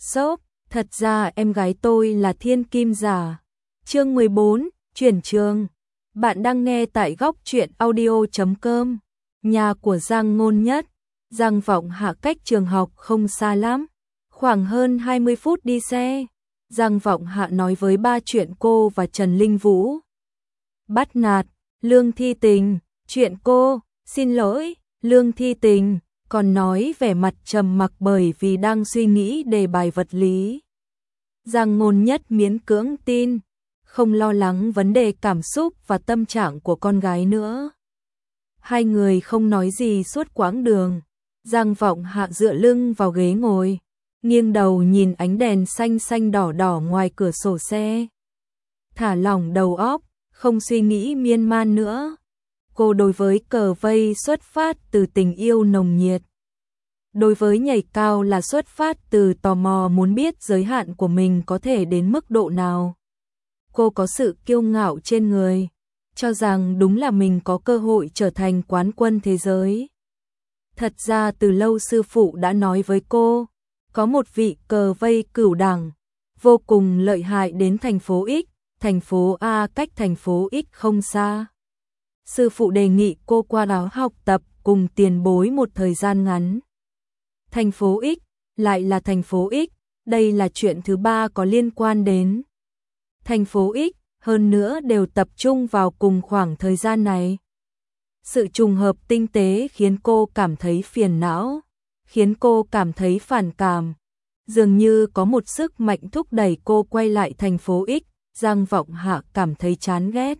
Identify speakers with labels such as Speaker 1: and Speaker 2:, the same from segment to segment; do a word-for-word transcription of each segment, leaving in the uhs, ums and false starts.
Speaker 1: Shop, thật ra em gái tôi là thiên kim giả. Chương mười bốn, chuyển trường. Bạn đang nghe tại góc truyện audio chấm com. Nhà của Giang Ngôn Nhất, Giang Vọng Hạ cách trường học không xa lắm, khoảng hơn hai mươi phút đi xe. Giang Vọng Hạ nói với ba chuyện cô và Trần Linh Vũ bắt nạt Lương Thi Tình. Chuyện cô, xin lỗi, Lương Thi Tình còn nói vẻ mặt trầm mặc bởi vì đang suy nghĩ đề bài vật lý. Giang Ngôn Nhất miễn cưỡng tin, không lo lắng vấn đề cảm xúc và tâm trạng của con gái nữa. Hai người không nói gì suốt quãng đường. Giang Vọng Hạ dựa lưng vào ghế ngồi, nghiêng đầu nhìn ánh đèn xanh xanh đỏ đỏ ngoài cửa sổ xe. Thả lỏng đầu óc, không suy nghĩ miên man nữa. Cô đối với cờ vây xuất phát từ tình yêu nồng nhiệt. Đối với nhảy cao là xuất phát từ tò mò muốn biết giới hạn của mình có thể đến mức độ nào. Cô có sự kiêu ngạo trên người, cho rằng đúng là mình có cơ hội trở thành quán quân thế giới. Thật ra từ lâu sư phụ đã nói với cô, có một vị cờ vây cửu đẳng, vô cùng lợi hại đến thành phố X, thành phố A cách thành phố X không xa. Sư phụ đề nghị cô qua đó học tập cùng tiền bối một thời gian ngắn. Thành phố X, lại là thành phố X, đây là chuyện thứ ba có liên quan đến thành phố X, hơn nữa đều tập trung vào cùng khoảng thời gian này. Sự trùng hợp tinh tế khiến cô cảm thấy phiền não, khiến cô cảm thấy phản cảm. Dường như có một sức mạnh thúc đẩy cô quay lại thành phố X. Giang Vọng Hạ cảm thấy chán ghét.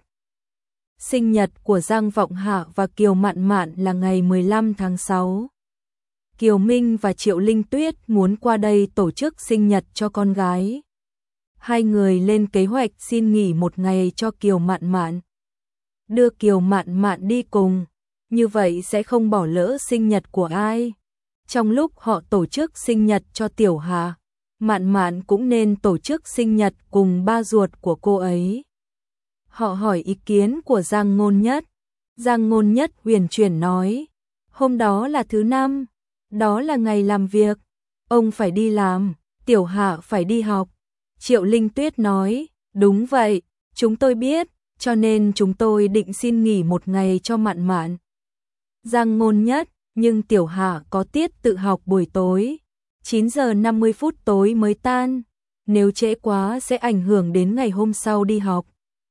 Speaker 1: Sinh nhật của Giang Vọng Hạ và Kiều Mạn Mạn là ngày mười lăm tháng sáu. Kiều Minh và Triệu Linh Tuyết muốn qua đây tổ chức sinh nhật cho con gái. Hai người lên kế hoạch xin nghỉ một ngày cho Kiều Mạn Mạn. Đưa Kiều Mạn Mạn đi cùng, như vậy sẽ không bỏ lỡ sinh nhật của ai. Trong lúc họ tổ chức sinh nhật cho Tiểu Hà, Mạn Mạn cũng nên tổ chức sinh nhật cùng ba ruột của cô ấy. Họ hỏi ý kiến của Giang Ngôn Nhất. Giang Ngôn Nhất huyền chuyển nói, hôm đó là thứ năm, đó là ngày làm việc, ông phải đi làm, Tiểu Hạ phải đi học. Triệu Linh Tuyết nói, đúng vậy, chúng tôi biết, cho nên chúng tôi định xin nghỉ một ngày cho Mạn Mạn. Giang Ngôn Nhất, nhưng Tiểu Hạ có tiết tự học buổi tối, chín giờ năm mươi phút tối mới tan, nếu trễ quá sẽ ảnh hưởng đến ngày hôm sau đi học.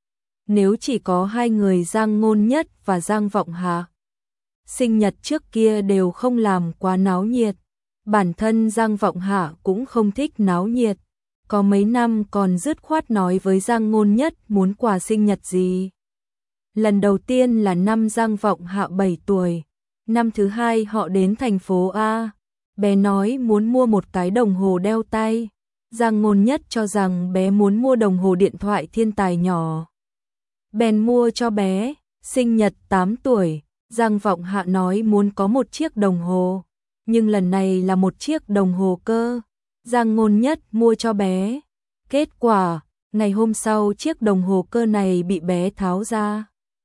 Speaker 1: Nếu chỉ có hai người Giang Ngôn Nhất và Giang Vọng Hạ, sinh nhật trước kia đều không làm quá náo nhiệt. Bản thân Giang Vọng Hạ cũng không thích náo nhiệt, có mấy năm còn dứt khoát nói với Giang Ngôn Nhất muốn quà sinh nhật gì. Lần đầu tiên là năm Giang Vọng Hạ bảy tuổi, năm thứ hai họ đến thành phố A. Bé nói muốn mua một cái đồng hồ đeo tay. Giang Ngôn Nhất cho rằng bé muốn mua đồng hồ điện thoại thiên tài nhỏ, bèn mua cho bé. Sinh nhật tám tuổi, Giang Vọng Hạ nói muốn có một chiếc đồng hồ, nhưng lần này là một chiếc đồng hồ cơ. Giang Ngôn Nhất mua cho bé. Kết quả, ngày hôm sau chiếc đồng hồ cơ này bị bé tháo ra,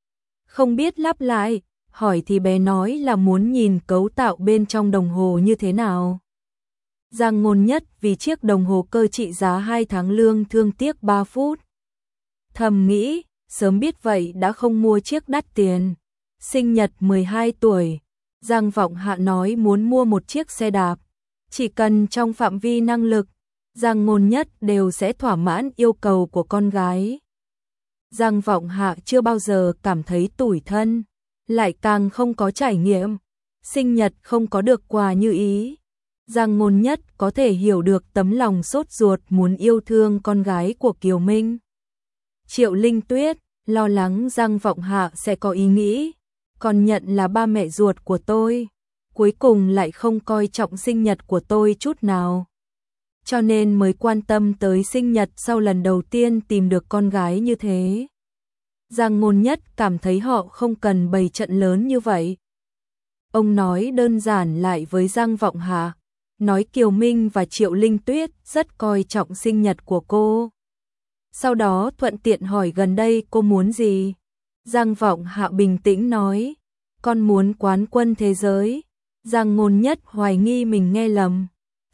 Speaker 1: không biết lắp lại. Hỏi thì bé nói là muốn nhìn cấu tạo bên trong đồng hồ như thế nào. Giang Ngôn Nhất vì chiếc đồng hồ cơ trị giá hai tháng lương thương tiếc ba phút. Thầm nghĩ, sớm biết vậy đã không mua chiếc đắt tiền. Sinh nhật mười hai tuổi, Giang Vọng Hạ nói muốn mua một chiếc xe đạp. Chỉ cần trong phạm vi năng lực, Giang Ngôn Nhất đều sẽ thỏa mãn yêu cầu của con gái. Giang Vọng Hạ chưa bao giờ cảm thấy tủi thân, lại càng không có trải nghiệm. Sinh nhật không có được quà như ý. Giang Ngôn Nhất có thể hiểu được tấm lòng sốt ruột muốn yêu thương con gái của Kiều Minh. Triệu Linh Tuyết lo lắng Giang Vọng Hạ sẽ có ý nghĩ, còn nhận là ba mẹ ruột của tôi, cuối cùng lại không coi trọng sinh nhật của tôi chút nào. Cho nên mới quan tâm tới sinh nhật sau lần đầu tiên tìm được con gái như thế. Giang Ngôn Nhất cảm thấy họ không cần bày trận lớn như vậy. Ông nói đơn giản lại với Giang Vọng Hạ, nói Kiều Minh và Triệu Linh Tuyết rất coi trọng sinh nhật của cô. Sau đó thuận tiện hỏi gần đây cô muốn gì. Giang Vọng Hạ bình tĩnh nói, con muốn quán quân thế giới. Giang Ngôn Nhất hoài nghi mình nghe lầm.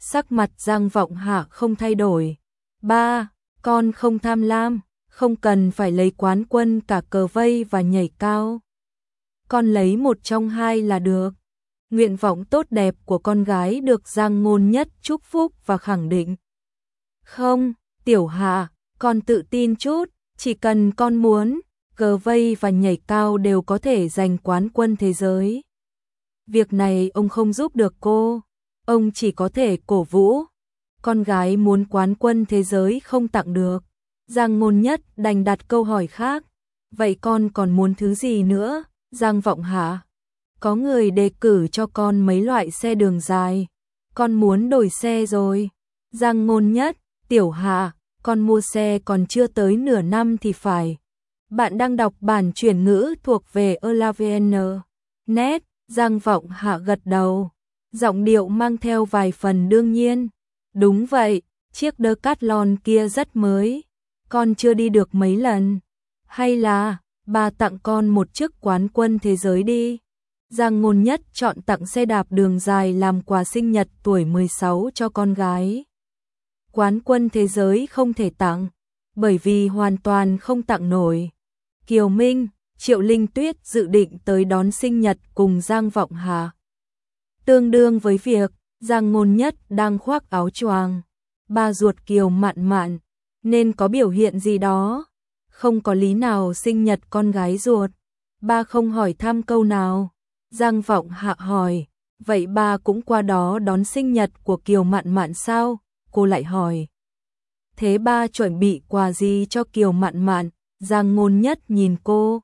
Speaker 1: Sắc mặt Giang Vọng Hạ không thay đổi. Ba, con không tham lam, không cần phải lấy quán quân cả cờ vây và nhảy cao. Con lấy một trong hai là được. Nguyện vọng tốt đẹp của con gái được Giang Ngôn Nhất chúc phúc và khẳng định. Không, Tiểu Hạ, con tự tin chút, chỉ cần con muốn, cờ vây và nhảy cao đều có thể giành quán quân thế giới. Việc này ông không giúp được cô, ông chỉ có thể cổ vũ. Con gái muốn quán quân thế giới không tặng được. Giang Ngôn Nhất đành đặt câu hỏi khác. Vậy con còn muốn thứ gì nữa, Giang Vọng Hạ? Có người đề cử cho con mấy loại xe đường dài. Con muốn đổi xe rồi. Giang Ngôn Nhất, Tiểu Hạ, con mua xe còn chưa tới nửa năm thì phải. Bạn đang đọc bản chuyển ngữ thuộc về elavn. Net, Giang Vọng Hạ gật đầu. Giọng điệu mang theo vài phần đương nhiên. Đúng vậy, chiếc Decathlon kia rất mới. Con chưa đi được mấy lần. Hay là, bà tặng con một chiếc quán quân thế giới đi. Giang Ngôn Nhất chọn tặng xe đạp đường dài làm quà sinh nhật tuổi mười sáu cho con gái. Quán quân thế giới không thể tặng, bởi vì hoàn toàn không tặng nổi. Kiều Minh, Triệu Linh Tuyết dự định tới đón sinh nhật cùng Giang Vọng Hạ. Tương đương với việc, Giang Ngôn Nhất đang khoác áo choàng. Ba ruột Kiều Mạn Mạn, nên có biểu hiện gì đó. Không có lý nào sinh nhật con gái ruột. Ba không hỏi thăm câu nào. Giang Vọng Hạ hỏi, vậy ba cũng qua đó đón sinh nhật của Kiều Mạn Mạn sao? Cô lại hỏi. Thế ba chuẩn bị quà gì cho Kiều Mạn Mạn? Giang Ngôn Nhất nhìn cô.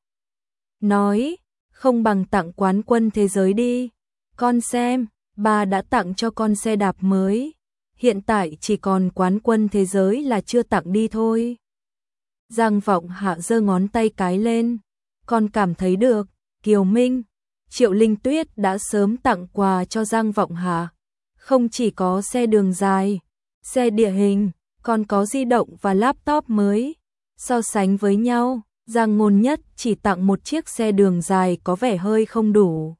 Speaker 1: Nói, không bằng tặng quán quân thế giới đi. Con xem, ba đã tặng cho con xe đạp mới. Hiện tại chỉ còn quán quân thế giới là chưa tặng đi thôi. Giang Vọng Hạ giơ ngón tay cái lên. Con cảm thấy được, Kiều Minh, Triệu Linh Tuyết đã sớm tặng quà cho Giang Vọng Hạ. Không chỉ có xe đường dài, xe địa hình, còn có di động và laptop mới. So sánh với nhau, Giang Ngôn Nhất chỉ tặng một chiếc xe đường dài có vẻ hơi không đủ.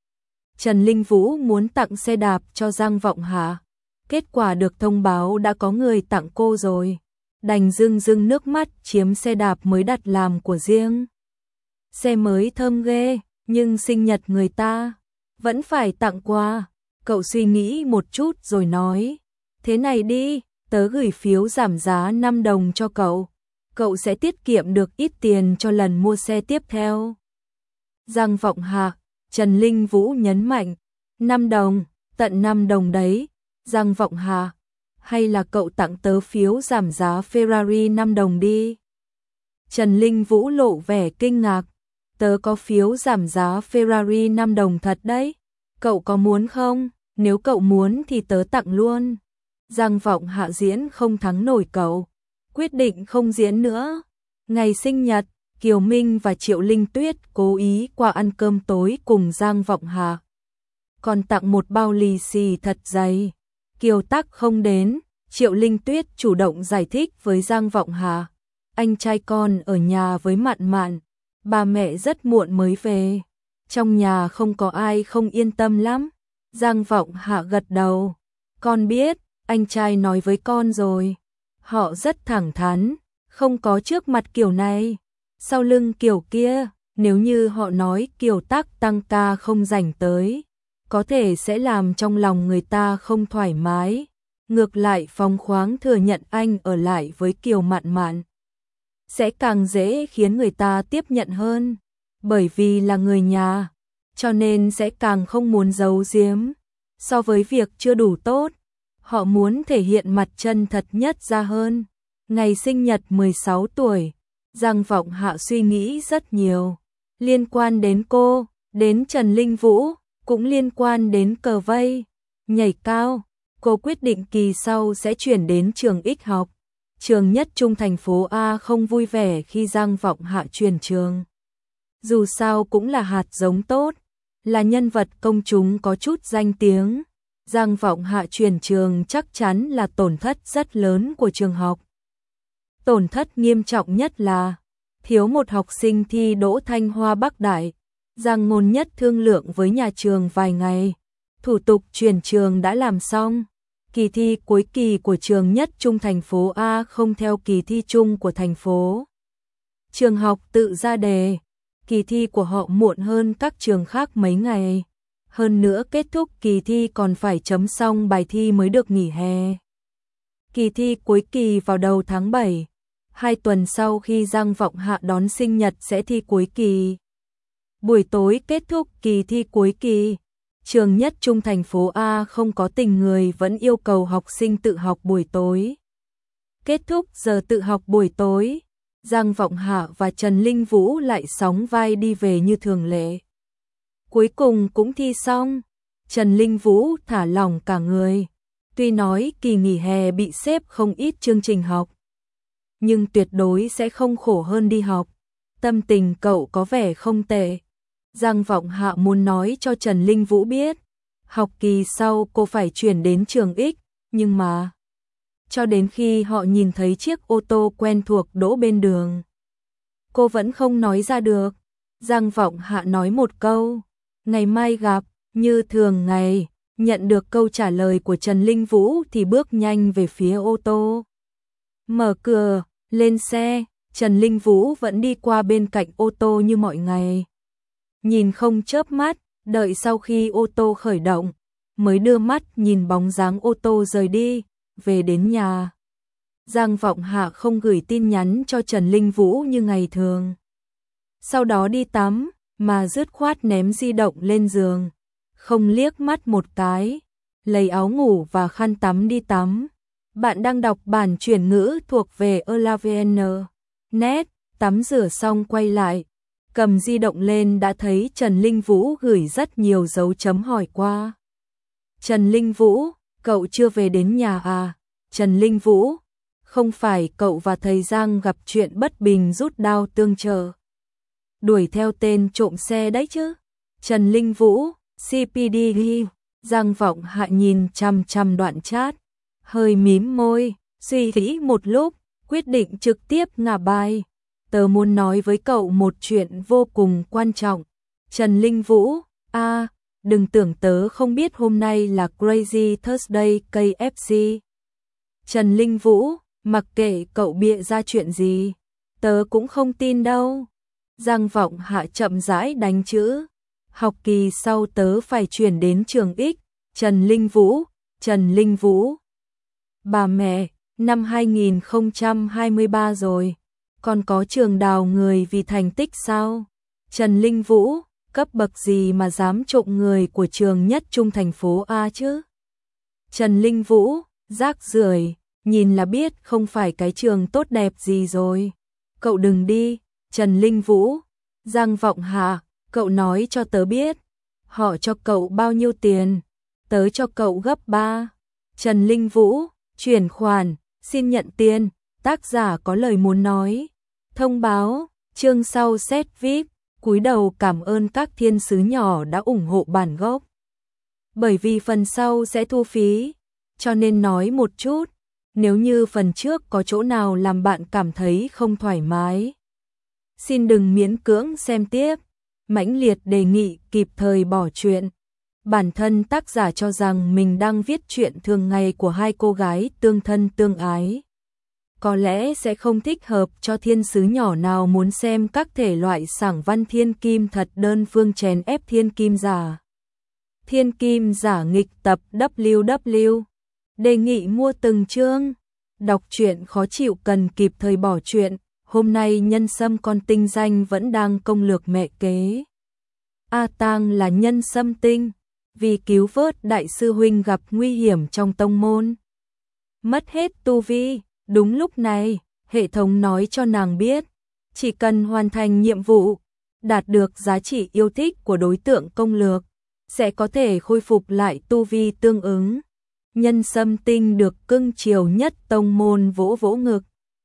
Speaker 1: Trần Linh Vũ muốn tặng xe đạp cho Giang Vọng Hạ. Kết quả được thông báo đã có người tặng cô rồi. Đành rưng rưng nước mắt chiếm xe đạp mới đặt làm của riêng. Xe mới thơm ghê, nhưng sinh nhật người ta vẫn phải tặng quà. Cậu suy nghĩ một chút rồi nói, thế này đi, tớ gửi phiếu giảm giá năm đồng cho cậu. Cậu sẽ tiết kiệm được ít tiền cho lần mua xe tiếp theo. Giang Vọng Hạ, Trần Linh Vũ nhấn mạnh, năm đồng, tận năm đồng đấy. Giang Vọng Hạ, hay là cậu tặng tớ phiếu giảm giá Ferrari năm đồng đi. Trần Linh Vũ lộ vẻ kinh ngạc, tớ có phiếu giảm giá Ferrari năm đồng thật đấy. Cậu có muốn không? Nếu cậu muốn thì tớ tặng luôn. Giang Vọng Hạ diễn không thắng nổi cậu, quyết định không diễn nữa. Ngày sinh nhật, Kiều Minh và Triệu Linh Tuyết cố ý qua ăn cơm tối cùng Giang Vọng Hạ. Còn tặng một bao lì xì thật dày. Kiều Tắc không đến, Triệu Linh Tuyết chủ động giải thích với Giang Vọng Hạ. Anh trai con ở nhà với Mạn Mạn, bà mẹ rất muộn mới về. Trong nhà không có ai không yên tâm lắm. Giang Vọng Hạ gật đầu. Con biết, anh trai nói với con rồi. Họ rất thẳng thắn, không có trước mặt kiểu này. Sau lưng kiểu kia, nếu như họ nói Kiều Tắc tăng ca không rảnh tới, có thể sẽ làm trong lòng người ta không thoải mái. Ngược lại phóng khoáng thừa nhận anh ở lại với Kiều Mạn Mạn sẽ càng dễ khiến người ta tiếp nhận hơn. Bởi vì là người nhà, cho nên sẽ càng không muốn giấu giếm. So với việc chưa đủ tốt, họ muốn thể hiện mặt chân thật nhất ra hơn. Ngày sinh nhật mười sáu tuổi, Giang Vọng Hạ suy nghĩ rất nhiều. Liên quan đến cô, đến Trần Linh Vũ, cũng liên quan đến cờ vây, nhảy cao. Cô quyết định kỳ sau sẽ chuyển đến trường X học. Trường nhất trung thành phố A không vui vẻ khi Giang Vọng Hạ chuyển trường. Dù sao cũng là hạt giống tốt, là nhân vật công chúng có chút danh tiếng. Giang Vọng Hạ chuyển trường chắc chắn là tổn thất rất lớn của trường học. Tổn thất nghiêm trọng nhất là thiếu một học sinh thi đỗ Thanh Hoa Bắc Đại. Giang Ngôn Nhất thương lượng với nhà trường vài ngày, thủ tục chuyển trường đã làm xong. Kỳ thi cuối kỳ của trường nhất trung thành phố A không theo kỳ thi chung của thành phố. Trường học tự ra đề, kỳ thi của họ muộn hơn các trường khác mấy ngày. Hơn nữa kết thúc kỳ thi còn phải chấm xong bài thi mới được nghỉ hè. Kỳ thi cuối kỳ vào đầu tháng bảy, hai tuần sau khi Giang Vọng Hạ đón sinh nhật sẽ thi cuối kỳ. Buổi tối kết thúc kỳ thi cuối kỳ, trường nhất trung thành phố A không có tình người vẫn yêu cầu học sinh tự học buổi tối. Kết thúc giờ tự học buổi tối, Giang Vọng Hạ và Trần Linh Vũ lại sóng vai đi về như thường lệ. Cuối cùng cũng thi xong, Trần Linh Vũ thả lỏng cả người. Tuy nói kỳ nghỉ hè bị xếp không ít chương trình học, nhưng tuyệt đối sẽ không khổ hơn đi học. Tâm tình cậu có vẻ không tệ. Giang Vọng Hạ muốn nói cho Trần Linh Vũ biết, học kỳ sau cô phải chuyển đến trường X, nhưng mà cho đến khi họ nhìn thấy chiếc ô tô quen thuộc đỗ bên đường, cô vẫn không nói ra được. Giang Vọng Hạ nói một câu, ngày mai gặp, như thường ngày. Nhận được câu trả lời của Trần Linh Vũ thì bước nhanh về phía ô tô. Mở cửa, lên xe, Trần Linh Vũ vẫn đi qua bên cạnh ô tô như mọi ngày. Nhìn không chớp mắt, đợi sau khi ô tô khởi động, mới đưa mắt nhìn bóng dáng ô tô rời đi, về đến nhà. Giang Vọng Hạ không gửi tin nhắn cho Trần Linh Vũ như ngày thường. Sau đó đi tắm, mà dứt khoát ném di động lên giường. Không liếc mắt một cái, lấy áo ngủ và khăn tắm đi tắm. Bạn đang đọc bản chuyển ngữ thuộc về elavn chấm net, tắm rửa xong quay lại, cầm di động lên đã thấy Trần Linh Vũ gửi rất nhiều dấu chấm hỏi qua. Trần Linh Vũ, cậu chưa về đến nhà à? Trần Linh Vũ, không phải cậu và thầy Giang gặp chuyện bất bình rút đao tương trợ, đuổi theo tên trộm xe đấy chứ? Trần Linh Vũ, xê pê đê ghi. Giang Vọng Hạ nhìn chằm chằm đoạn chat, hơi mím môi, suy nghĩ một lúc, quyết định trực tiếp ngả bài. Tớ muốn nói với cậu một chuyện vô cùng quan trọng. Trần Linh Vũ, a, à, đừng tưởng tớ không biết hôm nay là Crazy Thursday ca ép xê. Trần Linh Vũ, mặc kệ cậu bịa ra chuyện gì, tớ cũng không tin đâu. Giang Vọng Hạ chậm rãi đánh chữ. Học kỳ sau tớ phải chuyển đến trường X. Trần Linh Vũ, Trần Linh Vũ. Bà mẹ, năm hai nghìn không trăm hai mươi ba rồi, còn có trường đào người vì thành tích sao? Trần Linh Vũ, cấp bậc gì mà dám trộm người của trường nhất trung thành phố A chứ? Trần Linh Vũ, rác rưởi, nhìn là biết không phải cái trường tốt đẹp gì rồi. Cậu đừng đi. Trần Linh Vũ, Giang Vọng Hạ, cậu nói cho tớ biết, họ cho cậu bao nhiêu tiền? Tớ cho cậu gấp ba. Trần Linh Vũ, chuyển khoản, xin nhận tiền, tác giả có lời muốn nói. Thông báo, chương sau set vi ai pi, cúi đầu cảm ơn các thiên sứ nhỏ đã ủng hộ bản gốc. Bởi vì phần sau sẽ thu phí, cho nên nói một chút, nếu như phần trước có chỗ nào làm bạn cảm thấy không thoải mái, xin đừng miễn cưỡng xem tiếp. Mãnh liệt đề nghị kịp thời bỏ chuyện. Bản thân tác giả cho rằng mình đang viết chuyện thường ngày của hai cô gái tương thân tương ái. Có lẽ sẽ không thích hợp cho thiên sứ nhỏ nào muốn xem các thể loại sảng văn thiên kim thật đơn phương chèn ép thiên kim giả. Thiên kim giả nghịch tập vê kép vê. Đề nghị mua từng chương. Đọc truyện khó chịu cần kịp thời bỏ chuyện. Hôm nay nhân sâm con tinh danh vẫn đang công lược mẹ kế. A Tang là nhân sâm tinh, vì cứu vớt đại sư huynh gặp nguy hiểm trong tông môn, mất hết tu vi. Đúng lúc này, hệ thống nói cho nàng biết, chỉ cần hoàn thành nhiệm vụ, đạt được giá trị yêu thích của đối tượng công lược, sẽ có thể khôi phục lại tu vi tương ứng. Nhân sâm tinh được cưng chiều nhất tông môn vỗ vỗ ngực,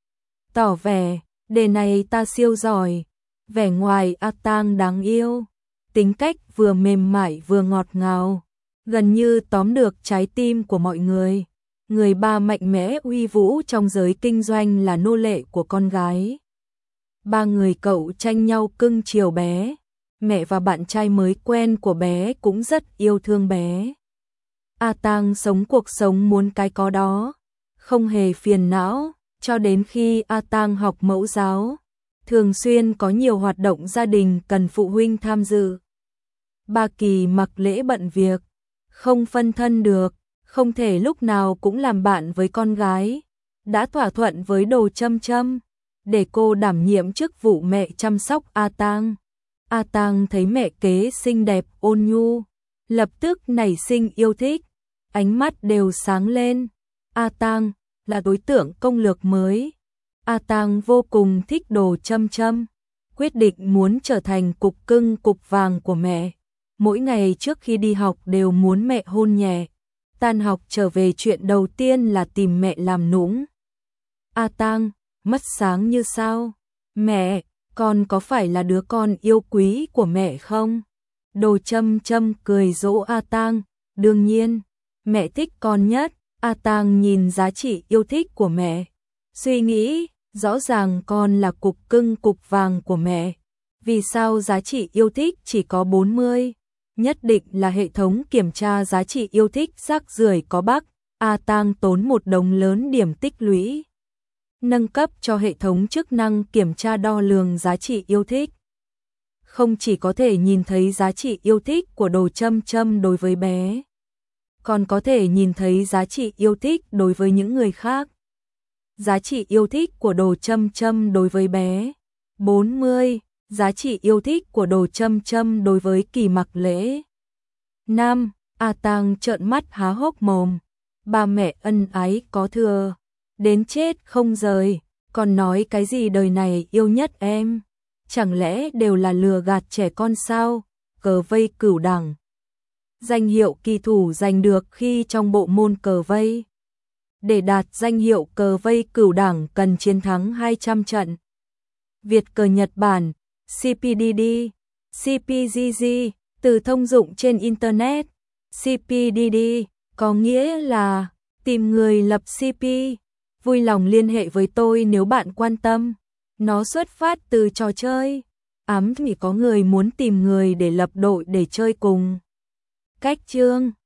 Speaker 1: tỏ vẻ, đề này ta siêu giỏi. Vẻ ngoài A Tang đáng yêu, tính cách vừa mềm mại vừa ngọt ngào, gần như tóm được trái tim của mọi người. Người ba mạnh mẽ uy vũ trong giới kinh doanh là nô lệ của con gái. Ba người cậu tranh nhau cưng chiều bé, mẹ và bạn trai mới quen của bé cũng rất yêu thương bé. A Tang sống cuộc sống muốn cái có đó, không hề phiền não, cho đến khi A Tang học mẫu giáo, thường xuyên có nhiều hoạt động gia đình cần phụ huynh tham dự. Ba Kỳ mặc lễ bận việc, không phân thân được, không thể lúc nào cũng làm bạn với con gái, đã thỏa thuận với Đồ Châm Châm để cô đảm nhiệm chức vụ mẹ chăm sóc A Tang. A Tang thấy mẹ kế xinh đẹp ôn nhu, lập tức nảy sinh yêu thích, ánh mắt đều sáng lên. A Tang là đối tượng công lược mới. A Tang vô cùng thích Đồ Châm Châm, quyết định muốn trở thành cục cưng cục vàng của mẹ. Mỗi ngày trước khi đi học đều muốn mẹ hôn nhẹ. Tan học trở về chuyện đầu tiên là tìm mẹ làm nũng. A Tang, mắt sáng như sao. Mẹ, con có phải là đứa con yêu quý của mẹ không? Đồ Châm Châm cười dỗ A Tang, đương nhiên, mẹ thích con nhất. A Tang nhìn giá trị yêu thích của mẹ, suy nghĩ, rõ ràng con là cục cưng cục vàng của mẹ. Vì sao giá trị yêu thích chỉ có bốn mươi? Nhất định là hệ thống kiểm tra giá trị yêu thích rác rưởi có bug. A Tang tốn một đồng lớn điểm tích lũy, nâng cấp cho hệ thống chức năng kiểm tra đo lường giá trị yêu thích. Không chỉ có thể nhìn thấy giá trị yêu thích của Đồ Châm Châm đối với bé, còn có thể nhìn thấy giá trị yêu thích đối với những người khác. Giá trị yêu thích của Đồ Châm Châm đối với bé, bốn mươi. Giá trị yêu thích của Đồ Châm Châm đối với Kỳ mặc lễ, năm. A Tang trợn mắt há hốc mồm. Ba mẹ ân ái có thừa, đến chết không rời, còn nói cái gì đời này yêu nhất em. Chẳng lẽ đều là lừa gạt trẻ con sao? Cờ vây cửu đẳng. Danh hiệu kỳ thủ giành được khi trong bộ môn cờ vây. Để đạt danh hiệu cờ vây cửu đẳng cần chiến thắng hai trăm trận. Việt cờ Nhật Bản, xê pê đê đê, xê pê giê giê, từ thông dụng trên Internet. xê pê đê đê có nghĩa là tìm người lập xê pê. Vui lòng liên hệ với tôi nếu bạn quan tâm. Nó xuất phát từ trò chơi. Ám thì có người muốn tìm người để lập đội để chơi cùng. Cách chương